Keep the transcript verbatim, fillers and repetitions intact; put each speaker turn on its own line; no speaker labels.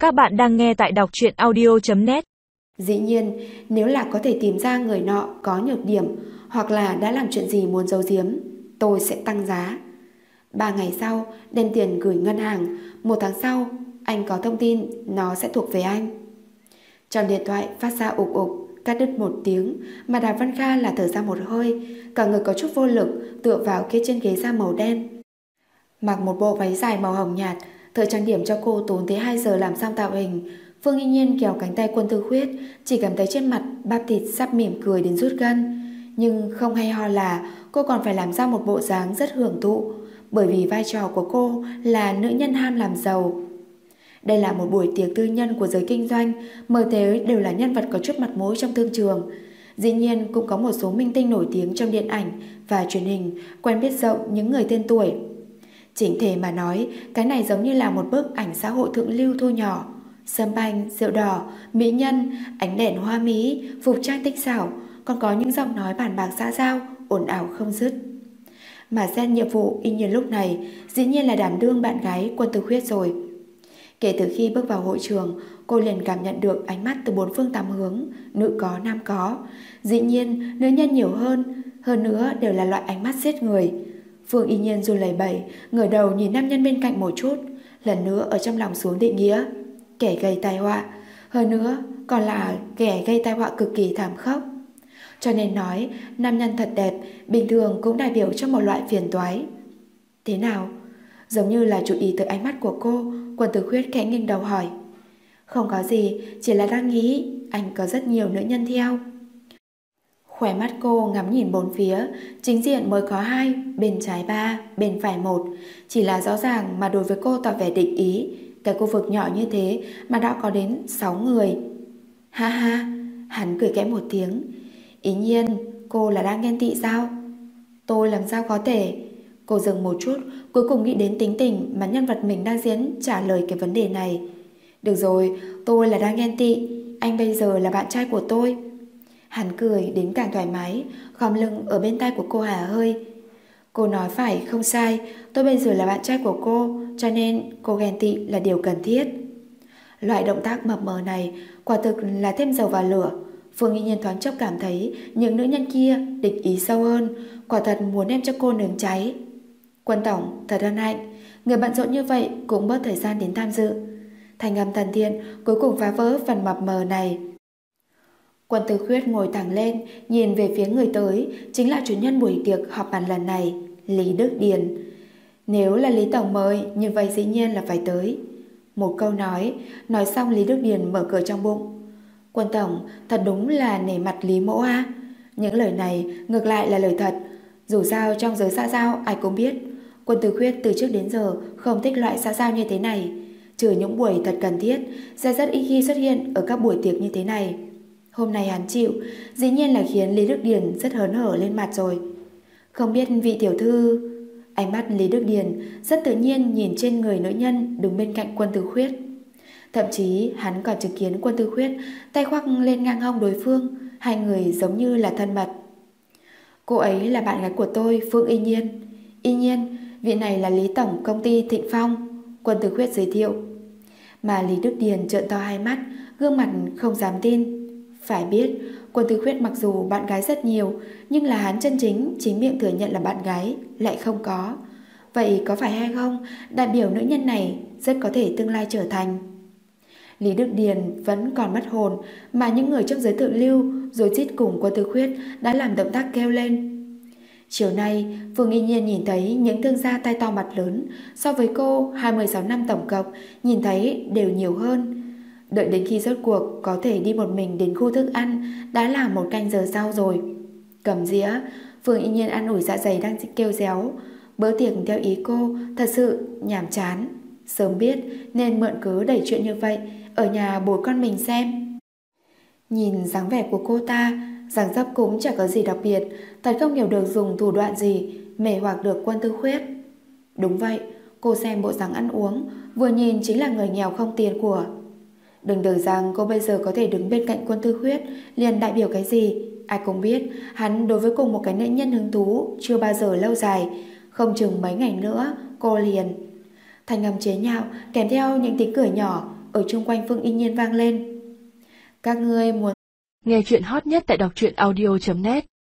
Các bạn đang nghe tại đọc truyện audio chấm net.
Dĩ nhiên, nếu là có thể tìm ra người nọ có nhược điểm hoặc là đã làm chuyện gì muốn giấu giếm, tôi sẽ tăng giá. Ba ngày sau, đem tiền gửi ngân hàng. Một tháng sau, anh có thông tin nó sẽ thuộc về anh. Trong điện thoại phát ra ục ục, cắt đứt một tiếng, mà Đàm Văn Kha là thở ra một hơi, cả người có chút vô lực, tựa vào kia trên ghế da màu đen. Mặc một bộ váy dài màu hồng nhạt, thợ trang điểm cho cô tốn tới hai giờ làm xong tạo hình. Phương Y Nhiên kéo cánh tay Quân Tư Khuyết, chỉ cảm thấy trên mặt bắp thịt sắp mỉm cười đến rút gân. Nhưng không hay ho là cô còn phải làm ra một bộ dáng rất hưởng thụ, bởi vì vai trò của cô là nữ nhân ham làm giàu. Đây là một buổi tiệc tư nhân của giới kinh doanh, mời tới đều là nhân vật có chút mặt mũi trong thương trường. Dĩ nhiên cũng có một số minh tinh nổi tiếng trong điện ảnh và truyền hình, quen biết rộng những người tên tuổi. Chỉnh thể mà nói, cái này giống như là một bức ảnh xã hội thượng lưu thu nhỏ. Sâm banh, rượu đỏ, mỹ nhân, ánh đèn hoa mỹ, phục trang tinh xảo, còn có những giọng nói bàn bạc xã giao, ồn ào không dứt. Mà xem nhiệm vụ Y Nhiên lúc này dĩ nhiên là đảm đương bạn gái Quân Tư Khuyết rồi. Kể từ khi bước vào hội trường, cô liền cảm nhận được ánh mắt từ bốn phương tám hướng, nữ có nam có. Dĩ nhiên nữ nhân nhiều hơn, hơn nữa đều là loại ánh mắt giết người. Phương Y Nhiên run lẩy bẩy, ngửa đầu nhìn nam nhân bên cạnh một chút, lần nữa ở trong lòng xuống định nghĩa kẻ gây tai họa, hơn nữa còn là kẻ gây tai họa cực kỳ thảm khốc. Cho nên nói, nam nhân thật đẹp bình thường cũng đại biểu cho một loại phiền toái. Thế nào? Giống như là chú ý tới ánh mắt của cô, Quân Tư Khuyết khẽ nghiêng đầu hỏi. Không có gì, chỉ là đang nghĩ anh có rất nhiều nữ nhân theo. Khỏe mắt cô ngắm nhìn bốn phía, chính diện mới có hai, bên trái ba, bên phải một. Chỉ là rõ ràng mà đối với cô tỏ vẻ định ý, cái khu vực nhỏ như thế mà đã có đến sáu người. Ha ha, hắn cười khẽ một tiếng. Ý nhiên, cô là đang ghen tị sao? Tôi làm sao có thể? Cô dừng một chút, cuối cùng nghĩ đến tính tình mà nhân vật mình đang diễn trả lời cái vấn đề này. Được rồi, tôi là đang ghen tị, anh bây giờ là bạn trai của tôi. Hắn cười đến càng thoải mái, khom lưng ở bên tai của cô hả hơi. Cô nói phải, không sai, tôi bây giờ là bạn trai của cô, cho nên cô ghen tị là điều cần thiết. Loại động tác mập mờ này quả thực là thêm dầu vào lửa. Phương Y Nhiên thoáng chốc cảm thấy những nữ nhân kia địch ý sâu hơn, quả thật muốn đem cho cô nướng cháy. Quân tổng thật hân hạnh, người bận rộn như vậy cũng bớt thời gian đến tham dự. Thành âm thân thiện cuối cùng phá vỡ phần mập mờ này. Quân Tư Khuyết ngồi thẳng lên, nhìn về phía người tới, chính là chủ nhân buổi tiệc họp bàn lần này, Lý Đức Điền. Nếu là Lý tổng mời, như vậy dĩ nhiên là phải tới. Một câu nói, nói xong Lý Đức Điền mở cửa trong bụng. Quân tổng, thật đúng là nể mặt Lý mỗ a. Những lời này ngược lại là lời thật. Dù sao trong giới xã giao ai cũng biết, Quân Tư Khuyết từ trước đến giờ không thích loại xã giao như thế này. Trừ những buổi thật cần thiết, sẽ rất ít khi xuất hiện ở các buổi tiệc như thế này. Hôm nay hắn chịu, dĩ nhiên là khiến Lý Đức Điền rất hớn hở lên mặt rồi. Không biết vị tiểu thư... Ánh mắt Lý Đức Điền rất tự nhiên nhìn trên người nữ nhân đứng bên cạnh Quân Tư Khuyết. Thậm chí hắn còn chứng kiến Quân Tư Khuyết tay khoác lên ngang hông đối phương, hai người giống như là thân mật. Cô ấy là bạn gái của tôi, Phương Y Nhiên. Y Nhiên, vị này là Lý tổng công ty Thịnh Phong, Quân Tư Khuyết giới thiệu. Mà Lý Đức Điền trợn to hai mắt, gương mặt không dám tin. Phải biết, Quân Tư Khuyết mặc dù bạn gái rất nhiều, nhưng là hắn chân chính chính miệng thừa nhận là bạn gái lại không có. Vậy có phải hay không đại biểu nữ nhân này rất có thể tương lai trở thành? Lý Đức Điền vẫn còn mất hồn, mà những người trong giới thượng lưu rồi rít cùng Quân Tư Khuyết đã làm động tác kêu lên. Chiều nay, Phương Y Nhiên nhìn thấy những thương gia tay to mặt lớn, so với cô hai mươi sáu năm tổng cộng nhìn thấy đều nhiều hơn. Đợi đến khi rốt cuộc có thể đi một mình đến khu thức ăn đã là một canh giờ sau rồi. Cầm dĩa, Phương Y Nhiên ăn ủi dạ dày đang kêu réo. Bữa tiệc theo ý cô thật sự nhàm chán. Sớm biết nên mượn cớ đẩy chuyện như vậy ở nhà bồi con mình xem. Nhìn dáng vẻ của cô ta, dáng dấp cũng chẳng có gì đặc biệt, thật không hiểu được dùng thủ đoạn gì mê hoặc được Quân Tư Khuyết. Đúng vậy, cô xem bộ dáng ăn uống, vừa nhìn chính là người nghèo không tiền của. Đừng tưởng rằng cô bây giờ có thể đứng bên cạnh Quân Tư Khuyết liền đại biểu cái gì. Ai cũng biết hắn đối với cùng một cái nữ nhân hứng thú chưa bao giờ lâu dài, không chừng mấy ngày nữa cô liền. Thanh âm chế nhạo kèm theo những tiếng cười nhỏ ở chung quanh Phương Yên Nhiên vang lên. Các ngươi muốn
nghe chuyện hot nhất tại đọc truyện audio chấm net.